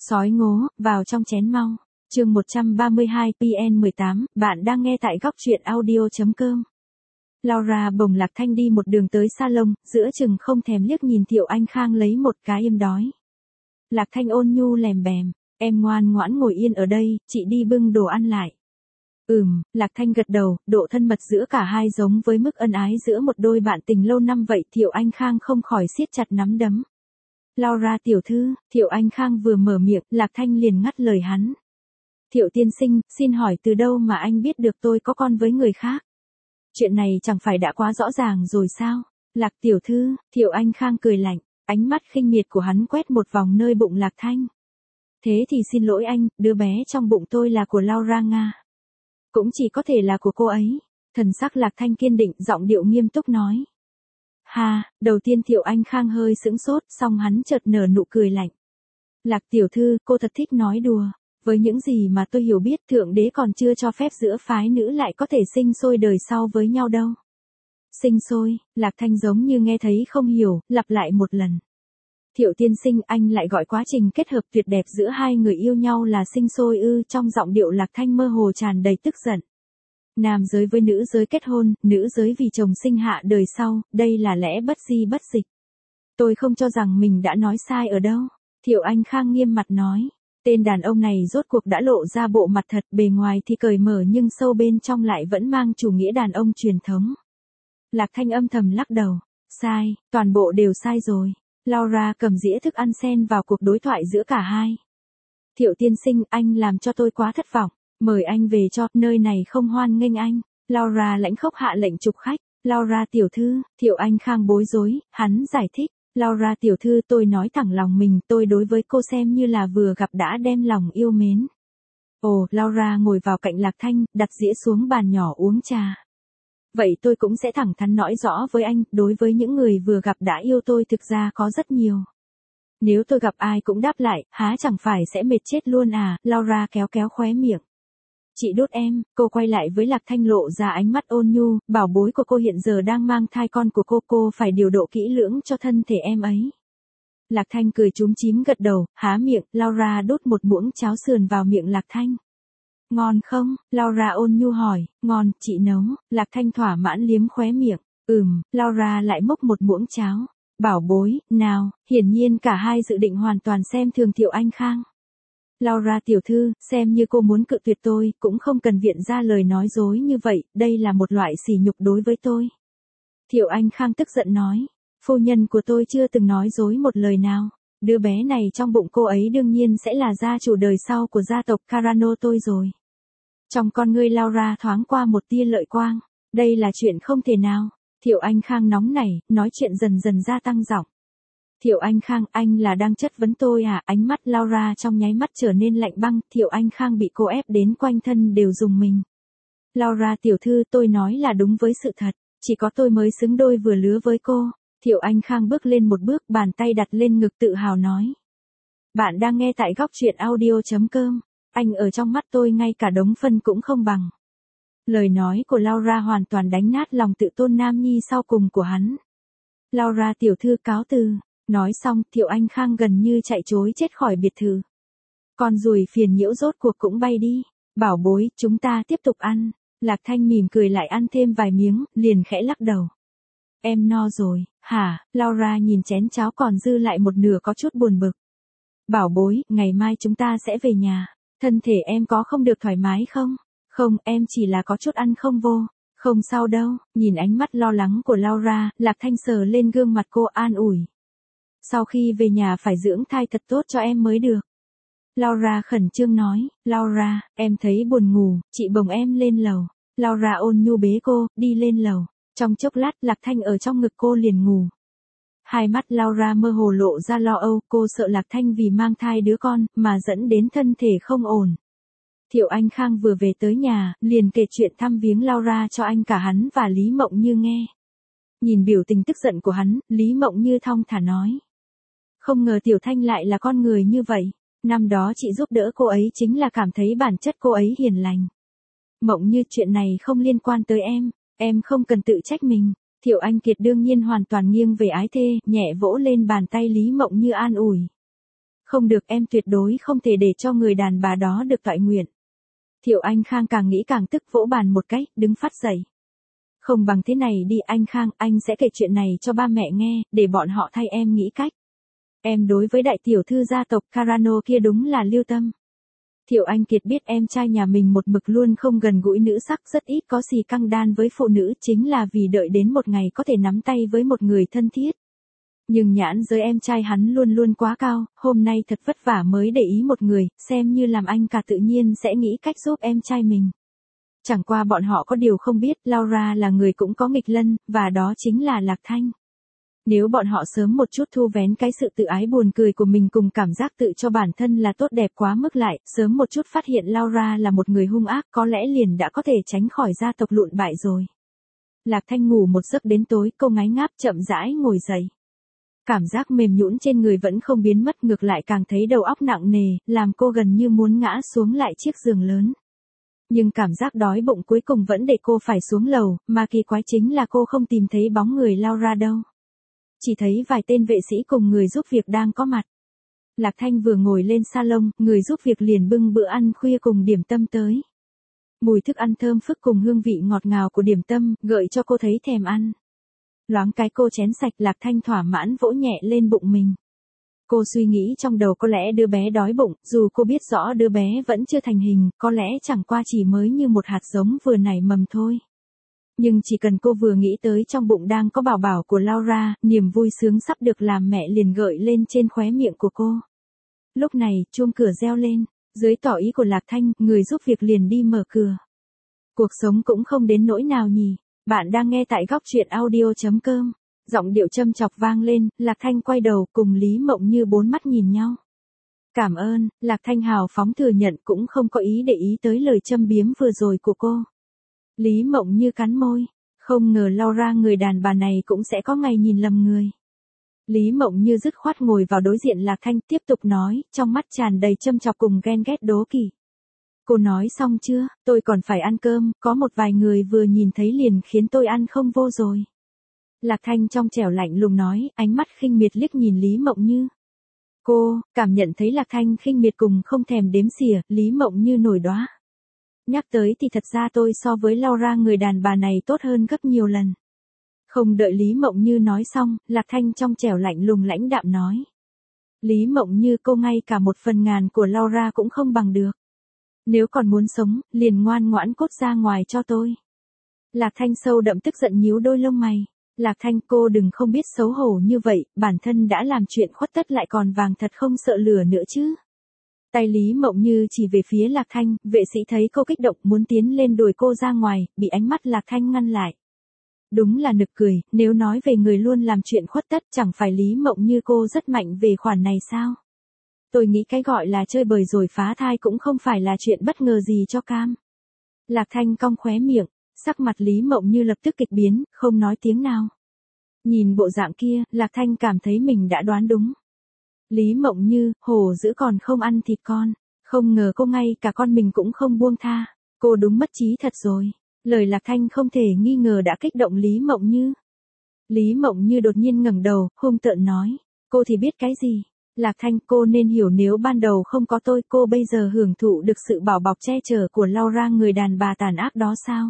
Sói ngố, vào trong chén mau. Chương 132 PN18, bạn đang nghe tại góc truyện audio.com. Laura bồng Lạc Thanh đi một đường tới salon, giữa chừng không thèm liếc nhìn Thiệu Anh Khang lấy một cái im đói. Lạc Thanh ôn nhu lèm bèm, em ngoan ngoãn ngồi yên ở đây, chị đi bưng đồ ăn lại. Lạc Thanh gật đầu, độ thân mật giữa cả hai giống với mức ân ái giữa một đôi bạn tình lâu năm vậy. Thiệu Anh Khang không khỏi siết chặt nắm đấm. Laura tiểu thư, Thiệu Anh Khang vừa mở miệng, Lạc Thanh liền ngắt lời hắn. Thiệu tiên sinh, xin hỏi từ đâu mà anh biết được tôi có con với người khác? Chuyện này chẳng phải đã quá rõ ràng rồi sao? Lạc tiểu thư, Thiệu Anh Khang cười lạnh, ánh mắt khinh miệt của hắn quét một vòng nơi bụng Lạc Thanh. Thế thì xin lỗi anh, đứa bé trong bụng tôi là của Laura Nga. Cũng chỉ có thể là của cô ấy. Thần sắc Lạc Thanh kiên định, giọng điệu nghiêm túc nói. Đầu tiên Thiệu Anh Khang hơi sững sốt, xong hắn chợt nở nụ cười lạnh. Lạc tiểu thư, cô thật thích nói đùa. Với những gì mà tôi hiểu biết, Thượng Đế còn chưa cho phép giữa phái nữ lại có thể sinh sôi đời sau với nhau đâu. Sinh sôi, Lạc Thanh giống như nghe thấy không hiểu, lặp lại một lần. Thiệu tiên sinh, anh lại gọi quá trình kết hợp tuyệt đẹp giữa hai người yêu nhau là sinh sôi ư? Trong giọng điệu Lạc Thanh mơ hồ tràn đầy tức giận. Nam giới với nữ giới kết hôn, nữ giới vì chồng sinh hạ đời sau, đây là lẽ bất di bất dịch. Tôi không cho rằng mình đã nói sai ở đâu. Thiệu Anh Khang nghiêm mặt nói. Tên đàn ông này rốt cuộc đã lộ ra bộ mặt thật, bề ngoài thì cởi mở nhưng sâu bên trong lại vẫn mang chủ nghĩa đàn ông truyền thống. Lạc Thanh âm thầm lắc đầu. Sai, toàn bộ đều sai rồi. Laura cầm dĩa thức ăn xen vào cuộc đối thoại giữa cả hai. Thiệu tiên sinh, anh làm cho tôi quá thất vọng. Mời anh về cho, nơi này không hoan nghênh anh. Laura lãnh khốc hạ lệnh trục khách. Laura tiểu thư, Thiệu Anh Khang bối rối, hắn giải thích. Laura tiểu thư, tôi nói thẳng lòng mình, tôi đối với cô xem như là vừa gặp đã đem lòng yêu mến. Ồ, Laura ngồi vào cạnh Lạc Thanh, đặt dĩa xuống bàn nhỏ uống trà. Vậy tôi cũng sẽ thẳng thắn nói rõ với anh, đối với những người vừa gặp đã yêu tôi thực ra có rất nhiều. Nếu tôi gặp ai cũng đáp lại, há chẳng phải sẽ mệt chết luôn à? Laura kéo kéo khóe miệng. Chị đốt em, cô quay lại với Lạc Thanh lộ ra ánh mắt ôn nhu, bảo bối của cô hiện giờ đang mang thai con của cô phải điều độ kỹ lưỡng cho thân thể em ấy. Lạc Thanh cười chúm chím gật đầu, há miệng, Laura đút một muỗng cháo sườn vào miệng Lạc Thanh. Ngon không? Laura ôn nhu hỏi. Ngon, chị nấu. Lạc Thanh thỏa mãn liếm khóe miệng. Laura lại múc một muỗng cháo. Bảo bối, nào, hiển nhiên cả hai dự định hoàn toàn xem thường Thiệu Anh Khang. Laura tiểu thư, xem như cô muốn cự tuyệt tôi, cũng không cần viện ra lời nói dối như vậy, đây là một loại sỉ nhục đối với tôi. Thiệu Anh Khang tức giận nói. Phu nhân của tôi chưa từng nói dối một lời nào. Đứa bé này trong bụng cô ấy đương nhiên sẽ là gia chủ đời sau của gia tộc Carano tôi rồi. Trong con ngươi Laura thoáng qua một tia lợi quang. Đây là chuyện không thể nào. Thiệu Anh Khang nóng nảy, nói chuyện dần dần gia tăng giọng. Thiệu Anh Khang, anh là đang chất vấn tôi à? Ánh mắt Laura trong nháy mắt trở nên lạnh băng. Thiệu Anh Khang bị cô ép đến quanh thân đều rùng mình. Laura tiểu thư, tôi nói là đúng với sự thật. Chỉ có tôi mới xứng đôi vừa lứa với cô. Thiệu Anh Khang bước lên một bước, bàn tay đặt lên ngực tự hào nói. Bạn đang nghe tại góc truyện audio.com. Anh ở trong mắt tôi ngay cả đống phân cũng không bằng. Lời nói của Laura hoàn toàn đánh nát lòng tự tôn nam nhi sau cùng của hắn. Laura tiểu thư cáo từ. Nói xong, Thiệu Anh Khang gần như chạy trối chết khỏi biệt thự. Con ruồi phiền nhiễu rốt cuộc cũng bay đi. Bảo bối, chúng ta tiếp tục ăn. Lạc Thanh mỉm cười lại ăn thêm vài miếng, liền khẽ lắc đầu. Em no rồi, hả? Laura nhìn chén cháo còn dư lại một nửa có chút buồn bực. Bảo bối, ngày mai chúng ta sẽ về nhà. Thân thể em có không được thoải mái không? Không, em chỉ là có chút ăn không vô. Không sao đâu. Nhìn ánh mắt lo lắng của Laura, Lạc Thanh sờ lên gương mặt cô an ủi. Sau khi về nhà phải dưỡng thai thật tốt cho em mới được. Laura khẩn trương nói. Laura, em thấy buồn ngủ, chị bồng em lên lầu. Laura ôn nhu bế cô, đi lên lầu. Trong chốc lát, Lạc Thanh ở trong ngực cô liền ngủ. Hai mắt Laura mơ hồ lộ ra lo âu, cô sợ Lạc Thanh vì mang thai đứa con, mà dẫn đến thân thể không ổn. Thiệu Anh Khang vừa về tới nhà, liền kể chuyện thăm viếng Laura cho anh cả hắn và Lý Mộng Như nghe. Nhìn biểu tình tức giận của hắn, Lý Mộng Như thong thả nói. Không ngờ Tiểu Thanh lại là con người như vậy. Năm đó chị giúp đỡ cô ấy chính là cảm thấy bản chất cô ấy hiền lành. Mộng Như, chuyện này không liên quan tới em không cần tự trách mình. Thiệu Anh Kiệt đương nhiên hoàn toàn nghiêng về ái thê, nhẹ vỗ lên bàn tay Lý Mộng Như an ủi. Không được, em tuyệt đối không thể để cho người đàn bà đó được toại nguyện. Thiệu Anh Khang càng nghĩ càng tức, vỗ bàn một cái, đứng phát dậy. Không bằng thế này đi anh Khang, anh sẽ kể chuyện này cho ba mẹ nghe, để bọn họ thay em nghĩ cách. Em đối với đại tiểu thư gia tộc Carano kia đúng là lưu tâm. Thiệu Anh Kiệt biết em trai nhà mình một mực luôn không gần gũi nữ sắc, rất ít có xì căng đan với phụ nữ, chính là vì đợi đến một ngày có thể nắm tay với một người thân thiết. Nhưng nhãn giới em trai hắn luôn luôn quá cao, hôm nay thật vất vả mới để ý một người, xem như làm anh cả tự nhiên sẽ nghĩ cách giúp em trai mình. Chẳng qua bọn họ có điều không biết, Laura là người cũng có nghịch lân, và đó chính là Lạc Thanh. Nếu bọn họ sớm một chút thu vén cái sự tự ái buồn cười của mình cùng cảm giác tự cho bản thân là tốt đẹp quá mức lại, sớm một chút phát hiện Laura là một người hung ác, có lẽ liền đã có thể tránh khỏi gia tộc lụn bại rồi. Lạc Thanh ngủ một giấc đến tối, cô ngái ngáp chậm rãi ngồi dậy. Cảm giác mềm nhũn trên người vẫn không biến mất, ngược lại càng thấy đầu óc nặng nề, làm cô gần như muốn ngã xuống lại chiếc giường lớn. Nhưng cảm giác đói bụng cuối cùng vẫn để cô phải xuống lầu, mà kỳ quái chính là cô không tìm thấy bóng người Laura đâu. Chỉ thấy vài tên vệ sĩ cùng người giúp việc đang có mặt. Lạc Thanh vừa ngồi lên salon, người giúp việc liền bưng bữa ăn khuya cùng điểm tâm tới. Mùi thức ăn thơm phức cùng hương vị ngọt ngào của điểm tâm, gợi cho cô thấy thèm ăn. Loáng cái cô chén sạch, Lạc Thanh thỏa mãn vỗ nhẹ lên bụng mình. Cô suy nghĩ trong đầu có lẽ đứa bé đói bụng, dù cô biết rõ đứa bé vẫn chưa thành hình, có lẽ chẳng qua chỉ mới như một hạt giống vừa nảy mầm thôi. Nhưng chỉ cần cô vừa nghĩ tới trong bụng đang có bảo bảo của Laura, niềm vui sướng sắp được làm mẹ liền gợi lên trên khóe miệng của cô. Lúc này, chuông cửa reo lên, dưới tỏ ý của Lạc Thanh, người giúp việc liền đi mở cửa. Cuộc sống cũng không đến nỗi nào nhỉ. Bạn đang nghe tại góc truyện audio.com. Giọng điệu châm chọc vang lên, Lạc Thanh quay đầu cùng Lý Mộng Như bốn mắt nhìn nhau. Cảm ơn, Lạc Thanh hào phóng thừa nhận, cũng không có ý để ý tới lời châm biếm vừa rồi của cô. Lý Mộng Như cắn môi, không ngờ Laura người đàn bà này cũng sẽ có ngày nhìn lầm người. Lý Mộng Như dứt khoát ngồi vào đối diện Lạc Thanh, tiếp tục nói, trong mắt tràn đầy châm chọc cùng ghen ghét đố kỵ. Cô nói xong chưa, tôi còn phải ăn cơm, có một vài người vừa nhìn thấy liền khiến tôi ăn không vô rồi. Lạc Thanh trong trẻo lạnh lùng nói, ánh mắt khinh miệt liếc nhìn Lý Mộng Như. Cô, cảm nhận thấy Lạc Thanh khinh miệt cùng không thèm đếm xỉa, Lý Mộng Như nổi đoá. Nhắc tới thì thật ra tôi so với Laura người đàn bà này tốt hơn gấp nhiều lần. Không đợi Lý Mộng Như nói xong, Lạc Thanh trong trẻo lạnh lùng lãnh đạm nói. Lý Mộng Như, cô ngay cả 1/1000 của Laura cũng không bằng được. Nếu còn muốn sống, liền ngoan ngoãn cốt ra ngoài cho tôi. Lạc Thanh sâu đậm tức giận nhíu đôi lông mày. Lạc Thanh, cô đừng không biết xấu hổ như vậy, bản thân đã làm chuyện khuất tất lại còn vàng thật không sợ lửa nữa chứ. Tay Lý Mộng Như chỉ về phía Lạc Thanh, vệ sĩ thấy cô kích động muốn tiến lên đuổi cô ra ngoài, bị ánh mắt Lạc Thanh ngăn lại. Đúng là nực cười, nếu nói về người luôn làm chuyện khuất tất chẳng phải Lý Mộng Như cô rất mạnh về khoản này sao? Tôi nghĩ cái gọi là chơi bời rồi phá thai cũng không phải là chuyện bất ngờ gì cho cam. Lạc Thanh cong khóe miệng, sắc mặt Lý Mộng Như lập tức kịch biến, không nói tiếng nào. Nhìn bộ dạng kia, Lạc Thanh cảm thấy mình đã đoán đúng. Lý Mộng Như, hổ dữ còn không ăn thịt con, không ngờ cô ngay cả con mình cũng không buông tha, cô đúng mất trí thật rồi. Lời Lạc Thanh không thể nghi ngờ đã kích động Lý Mộng Như. Lý Mộng Như đột nhiên ngẩng đầu, hung tợn nói, cô thì biết cái gì? Lạc Thanh, cô nên hiểu nếu ban đầu không có tôi, cô bây giờ hưởng thụ được sự bảo bọc che chở của Laura người đàn bà tàn ác đó sao?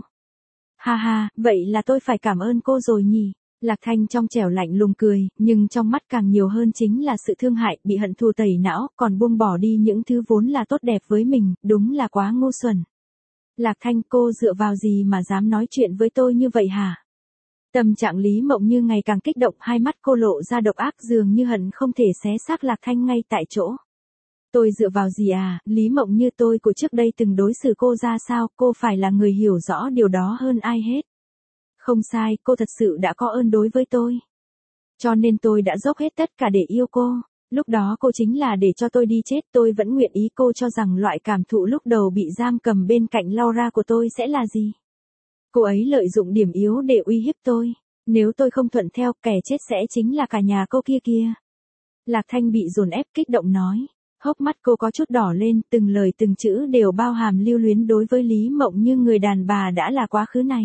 Ha ha, vậy là tôi phải cảm ơn cô rồi nhỉ? Lạc Thanh trong trẻo lạnh lùng cười, nhưng trong mắt càng nhiều hơn chính là sự thương hại, bị hận thù tẩy não, còn buông bỏ đi những thứ vốn là tốt đẹp với mình, đúng là quá ngu xuẩn. Lạc Thanh, cô dựa vào gì mà dám nói chuyện với tôi như vậy hả? Tâm trạng Lý Mộng Như ngày càng kích động, hai mắt cô lộ ra độc ác dường như hận không thể xé xác Lạc Thanh ngay tại chỗ. Tôi dựa vào gì à, Lý Mộng Như, tôi của trước đây từng đối xử cô ra sao, cô phải là người hiểu rõ điều đó hơn ai hết. Không sai, cô thật sự đã có ơn đối với tôi. Cho nên tôi đã dốc hết tất cả để yêu cô. Lúc đó cô chính là để cho tôi đi chết, tôi vẫn nguyện ý. Cô cho rằng loại cảm thụ lúc đầu bị giam cầm bên cạnh Laura của tôi sẽ là gì? Cô ấy lợi dụng điểm yếu để uy hiếp tôi. Nếu tôi không thuận theo, kẻ chết sẽ chính là cả nhà cô kia kia. Lạc Thanh bị dồn ép kích động nói. Hốc mắt cô có chút đỏ lên, từng lời từng chữ đều bao hàm lưu luyến đối với Lý Mộng Như người đàn bà đã là quá khứ này.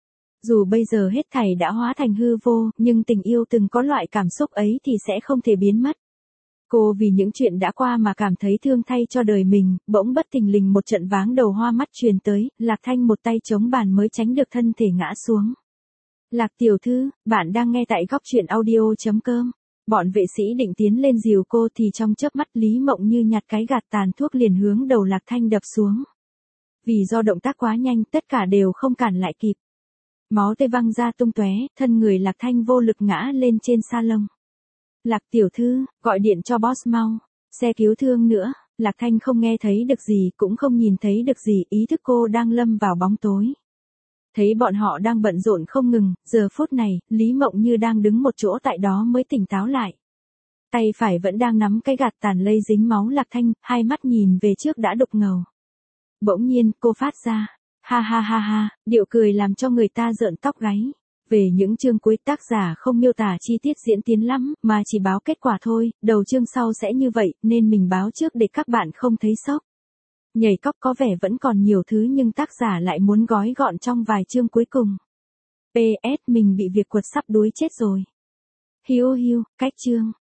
Dù bây giờ hết thảy đã hóa thành hư vô, nhưng tình yêu từng có loại cảm xúc ấy thì sẽ không thể biến mất. Cô vì những chuyện đã qua mà cảm thấy thương thay cho đời mình, bỗng bất thình lình một trận váng đầu hoa mắt truyền tới, Lạc Thanh một tay chống bàn mới tránh được thân thể ngã xuống. Lạc tiểu thư, bạn đang nghe tại góc truyện audio.com. Bọn vệ sĩ định tiến lên dìu cô thì trong chớp mắt Lý Mộng Như nhặt cái gạt tàn thuốc liền hướng đầu Lạc Thanh đập xuống. Vì do động tác quá nhanh tất cả đều không cản lại kịp. Máu tươi văng ra tung tóe, thân người Lạc Thanh vô lực ngã lên trên sa lông. Lạc tiểu thư, gọi điện cho boss mau, xe cứu thương nữa. Lạc Thanh không nghe thấy được gì cũng không nhìn thấy được gì, ý thức cô đang lâm vào bóng tối. Thấy bọn họ đang bận rộn không ngừng, giờ phút này, Lý Mộng Như đang đứng một chỗ tại đó mới tỉnh táo lại. Tay phải vẫn đang nắm cái gạt tàn lây dính máu Lạc Thanh, hai mắt nhìn về trước đã đục ngầu. Bỗng nhiên, cô phát ra, ha ha ha ha, điệu cười làm cho người ta rợn tóc gáy. Về những chương cuối tác giả không miêu tả chi tiết diễn tiến lắm, mà chỉ báo kết quả thôi, đầu chương sau sẽ như vậy, nên mình báo trước để các bạn không thấy sốc. Nhảy cóc có vẻ vẫn còn nhiều thứ nhưng tác giả lại muốn gói gọn trong vài chương cuối cùng. PS mình bị việc quật sắp đuối chết rồi. Hiu hiu, cách chương.